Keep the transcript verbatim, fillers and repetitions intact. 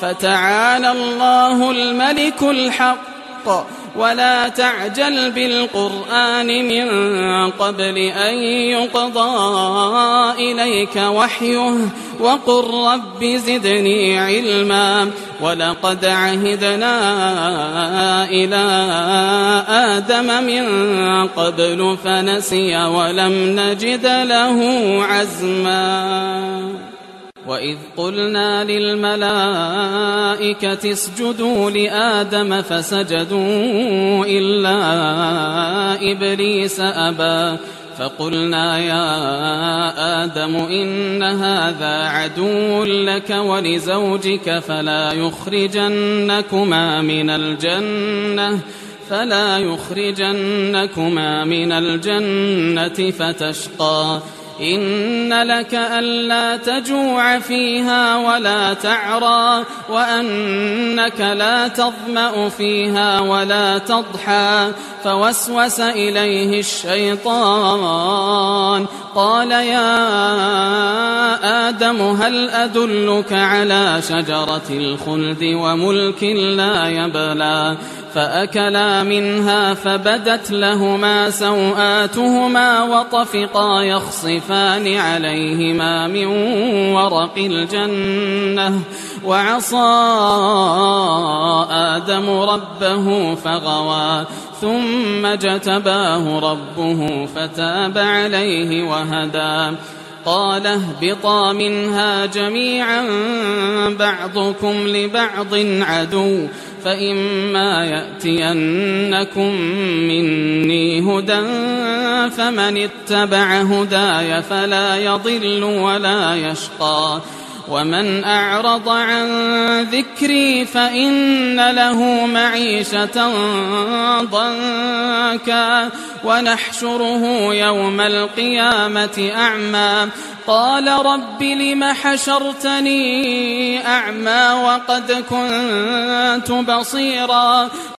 فتعالى الله الملك الحق ولا تعجل بالقرآن من قبل أن يقضى إليك وحيه وقل رب زدني علما ولقد عهدنا إلى آدم من قبل فنسي ولم نجد له عزما وإذ قلنا للملائكة اسجدوا لآدم فسجدوا إلا إبليس أبى فقلنا يا آدم إن هذا عدو لك ولزوجك فلا يخرجنكما من الجنة فلا يخرجنكما من الجنة فتشقى إن لك ألا تجوع فيها ولا تعرى وأنك لا تظمأ فيها ولا تضحى فوسوس إليه الشيطان قال يا آدم هل أدلك على شجرة الخلد وملك لا يبلى فأكلا منها فبدت لهما سوآتهما وطفقا يخصفان عليهما من ورق الجنة وعصى آدم ربه فغوى ثم اجتباه ربه فتاب عليه وهدى قال اهبطا منها جميعا بعضكم لبعض عدو فإما يأتينكم مني هدى فمن اتبع هداي فلا يضل ولا يشقى ومن أعرض عن ذكري فإن له معيشة ضنكا ونحشره يوم القيامة أعمى قال رب لم حشرتني أعمى وقد كنت بصيرا